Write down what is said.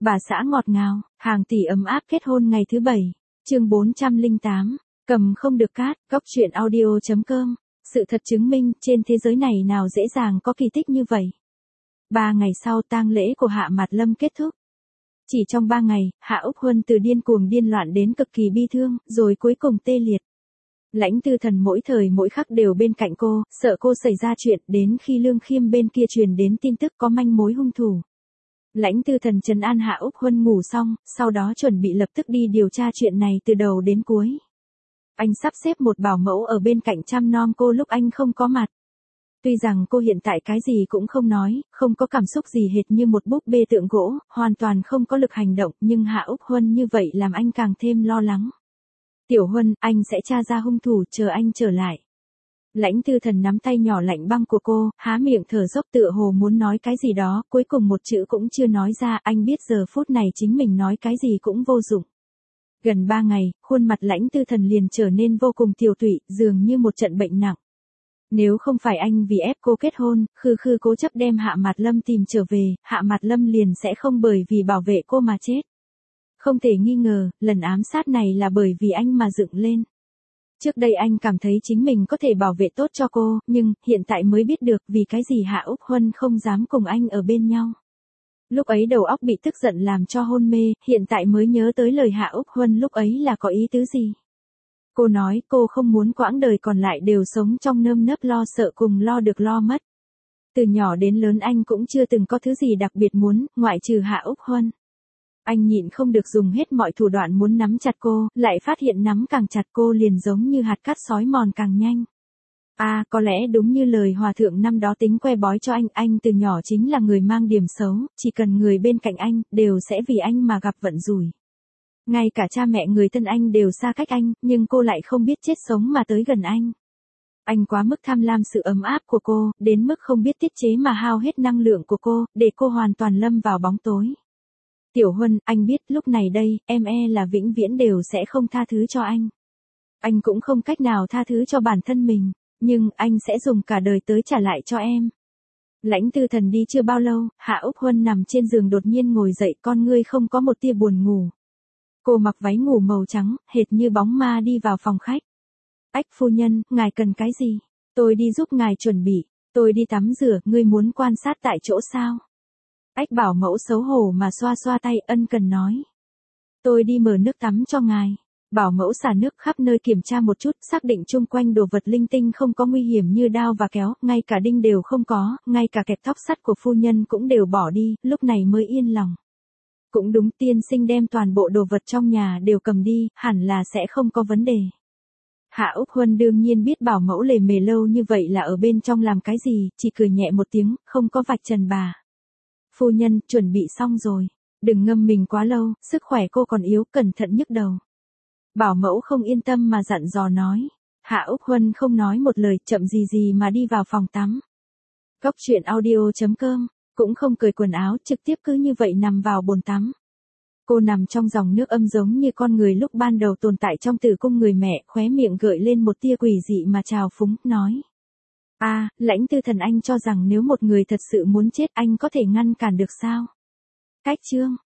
Bà xã ngọt ngào, hàng tỷ ấm áp kết hôn ngày thứ 7. Chương 408. Cầm không được cát, góc truyện audio.com. Sự thật chứng minh, trên thế giới này nào dễ dàng có kỳ tích như vậy. 3 ngày sau tang lễ của Hạ Mạt Lâm kết thúc. Chỉ trong 3 ngày, Hạ Úc Huân từ điên cuồng điên loạn đến cực kỳ bi thương, rồi cuối cùng tê liệt. Lãnh Tư Thần mỗi thời mỗi khắc đều bên cạnh cô, sợ cô xảy ra chuyện, đến khi Lương Khiêm bên kia truyền đến tin tức có manh mối hung thủ. Lãnh Tư Thần trấn an Hạ Úc Huân ngủ xong, sau đó chuẩn bị lập tức đi điều tra chuyện này từ đầu đến cuối. Anh sắp xếp một bảo mẫu ở bên cạnh chăm nom cô lúc anh không có mặt. Tuy rằng cô hiện tại cái gì cũng không nói, không có cảm xúc gì hệt như một búp bê tượng gỗ, hoàn toàn không có lực hành động, nhưng Hạ Úc Huân như vậy làm anh càng thêm lo lắng. Tiểu Huân, anh sẽ tra ra hung thủ, chờ anh trở lại. Lãnh Tư Thần nắm tay nhỏ lạnh băng của cô, há miệng thở dốc tựa hồ muốn nói cái gì đó, cuối cùng một chữ cũng chưa nói ra, anh biết giờ phút này chính mình nói cái gì cũng vô dụng. Gần 3 ngày, khuôn mặt Lãnh Tư Thần liền trở nên vô cùng tiều tụy, dường như một trận bệnh nặng. Nếu không phải anh vì ép cô kết hôn, khư cố chấp đem Hạ Mạt Lâm tìm trở về, Hạ Mạt Lâm liền sẽ không bởi vì bảo vệ cô mà chết. Không thể nghi ngờ, lần ám sát này là bởi vì anh mà dựng lên. Trước đây anh cảm thấy chính mình có thể bảo vệ tốt cho cô, nhưng hiện tại mới biết được vì cái gì Hạ Úc Huân không dám cùng anh ở bên nhau. Lúc ấy đầu óc bị tức giận làm cho hôn mê, hiện tại mới nhớ tới lời Hạ Úc Huân lúc ấy là có ý tứ gì. Cô nói cô không muốn quãng đời còn lại đều sống trong nơm nớp lo sợ cùng lo được lo mất. Từ nhỏ đến lớn anh cũng chưa từng có thứ gì đặc biệt muốn, ngoại trừ Hạ Úc Huân. Anh nhịn không được dùng hết mọi thủ đoạn muốn nắm chặt cô, lại phát hiện nắm càng chặt cô liền giống như hạt cát sói mòn càng nhanh. Có lẽ đúng như lời hòa thượng năm đó tính que bói cho anh từ nhỏ chính là người mang điểm xấu, chỉ cần người bên cạnh anh, đều sẽ vì anh mà gặp vận rủi. Ngay cả cha mẹ người thân anh đều xa cách anh, nhưng cô lại không biết chết sống mà tới gần anh. Anh quá mức tham lam sự ấm áp của cô, đến mức không biết tiết chế mà hao hết năng lượng của cô, để cô hoàn toàn lâm vào bóng tối. Tiểu Huân, anh biết lúc này đây, em là vĩnh viễn đều sẽ không tha thứ cho anh. Anh cũng không cách nào tha thứ cho bản thân mình, nhưng anh sẽ dùng cả đời tới trả lại cho em. Lãnh Tư Thần đi chưa bao lâu, Hạ Úc Huân nằm trên giường đột nhiên ngồi dậy, con ngươi không có một tia buồn ngủ. Cô mặc váy ngủ màu trắng, hệt như bóng ma đi vào phòng khách. Ách phu nhân, ngài cần cái gì? Tôi đi giúp ngài chuẩn bị, tôi đi tắm rửa, ngươi muốn quan sát tại chỗ sao? Ách bảo mẫu xấu hổ mà xoa xoa tay ân cần nói. Tôi đi mở nước tắm cho ngài. Bảo mẫu xả nước khắp nơi kiểm tra một chút, xác định chung quanh đồ vật linh tinh không có nguy hiểm như đao và kéo, ngay cả đinh đều không có, ngay cả kẹp tóc sắt của phu nhân cũng đều bỏ đi, lúc này mới yên lòng. Cũng đúng, tiên sinh đem toàn bộ đồ vật trong nhà đều cầm đi, hẳn là sẽ không có vấn đề. Hạ Úc Huân đương nhiên biết bảo mẫu lề mề lâu như vậy là ở bên trong làm cái gì, chỉ cười nhẹ một tiếng, không có vạch trần bà. Phu nhân, chuẩn bị xong rồi. Đừng ngâm mình quá lâu, sức khỏe cô còn yếu, cẩn thận nhức đầu. Bảo mẫu không yên tâm mà dặn dò nói. Hạ Úc Huân không nói một lời, chậm gì mà đi vào phòng tắm. Góc truyện audio.com, cũng không cởi quần áo, trực tiếp cứ như vậy nằm vào bồn tắm. Cô nằm trong dòng nước âm giống như con người lúc ban đầu tồn tại trong tử cung người mẹ, khóe miệng gợi lên một tia quỷ dị mà trào phúng, nói. Lãnh Tư Thần, anh cho rằng nếu một người thật sự muốn chết anh có thể ngăn cản được sao? Cách chương.